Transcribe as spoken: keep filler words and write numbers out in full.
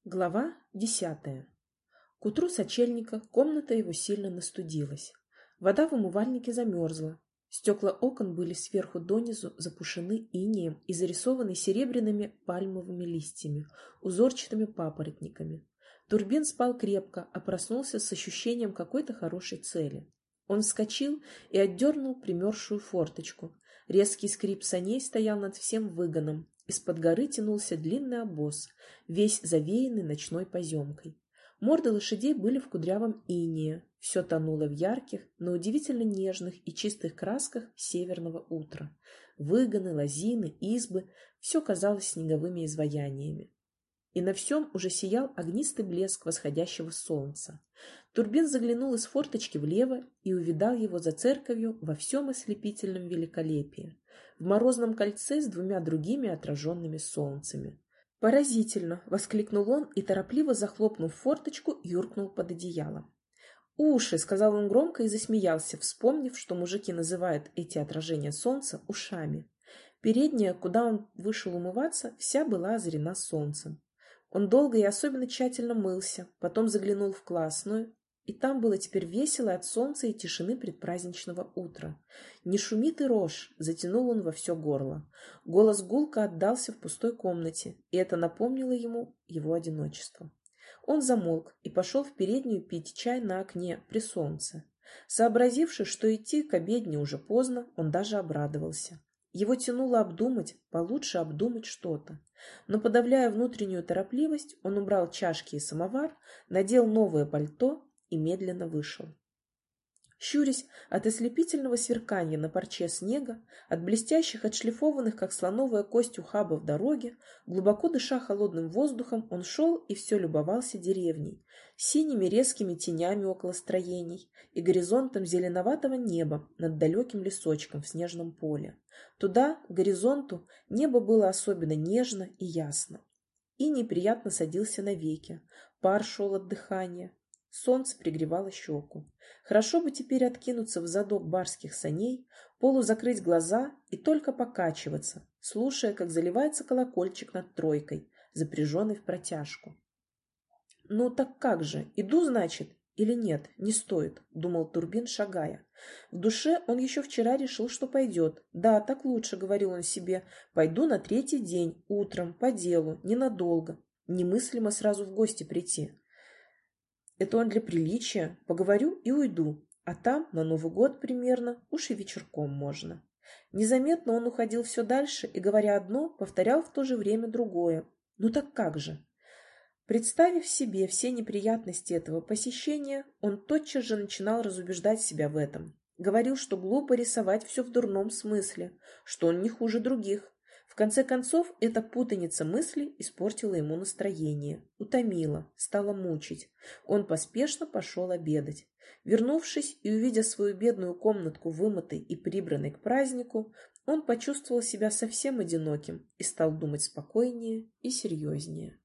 Глава десятая. К утру сочельника комната его сильно настудилась. Вода в умывальнике замерзла. Стекла окон были сверху донизу запушены инеем и зарисованы серебряными пальмовыми листьями, узорчатыми папоротниками. Турбин спал крепко, а проснулся с ощущением какой-то хорошей цели. Он вскочил и отдернул примерзшую форточку. Резкий скрип саней стоял над всем выгоном. Из-под горы тянулся длинный обоз, весь завеянный ночной поземкой. Морды лошадей были в кудрявом инее, все тонуло в ярких, но удивительно нежных и чистых красках северного утра. Выгоны, лозины, избы — все казалось снеговыми изваяниями. И на всем уже сиял огнистый блеск восходящего солнца. Турбин заглянул из форточки влево и увидал его за церковью во всем ослепительном великолепии, в морозном кольце с двумя другими отраженными солнцами. «Поразительно!» — воскликнул он и, торопливо захлопнув форточку, юркнул под одеяло. «Уши!» — сказал он громко и засмеялся, вспомнив, что мужики называют эти отражения солнца ушами. Передняя, куда он вышел умываться, вся была озарена солнцем. Он долго и особенно тщательно мылся, потом заглянул в классную, и там было теперь весело от солнца и тишины предпраздничного утра. «Не шуми ты, рожь!» — затянул он во все горло. Голос гулко отдался в пустой комнате, и это напомнило ему его одиночество. Он замолк и пошел в переднюю пить чай на окне при солнце. Сообразивши, что идти к обедне уже поздно, он даже обрадовался. Его тянуло обдумать, получше обдумать что-то. Но, подавляя внутреннюю торопливость, он убрал чашки и самовар, надел новое пальто и медленно вышел. Щурясь от ослепительного сверкания на парче снега, от блестящих, отшлифованных, как слоновая кость ухабов дороги, глубоко дыша холодным воздухом, он шел и все любовался деревней, синими резкими тенями около строений и горизонтом зеленоватого неба над далеким лесочком в снежном поле. Туда, к горизонту, небо было особенно нежно и ясно. И неприятно садился на веки, пар шел от дыхания. Солнце пригревало щеку. Хорошо бы теперь откинуться в задок барских саней, полузакрыть глаза и только покачиваться, слушая, как заливается колокольчик над тройкой, запряженный в протяжку. «Ну так как же, иду, значит, или нет, не стоит», — думал Турбин, шагая. В душе он еще вчера решил, что пойдет. «Да, так лучше», — говорил он себе, — «пойду на третий день, утром, по делу, ненадолго. Немыслимо сразу в гости прийти. Это он для приличия, поговорю и уйду, а там, на Новый год примерно, уж и вечерком можно». Незаметно он уходил все дальше и, говоря одно, повторял в то же время другое. Ну так как же? Представив себе все неприятности этого посещения, он тотчас же начинал разубеждать себя в этом. Говорил, что глупо рисовать все в дурном смысле, что он не хуже других. В конце концов, эта путаница мыслей испортила ему настроение, утомила, стала мучить. Он поспешно пошел обедать. Вернувшись и увидя свою бедную комнатку вымытой и прибранной к празднику, он почувствовал себя совсем одиноким и стал думать спокойнее и серьезнее.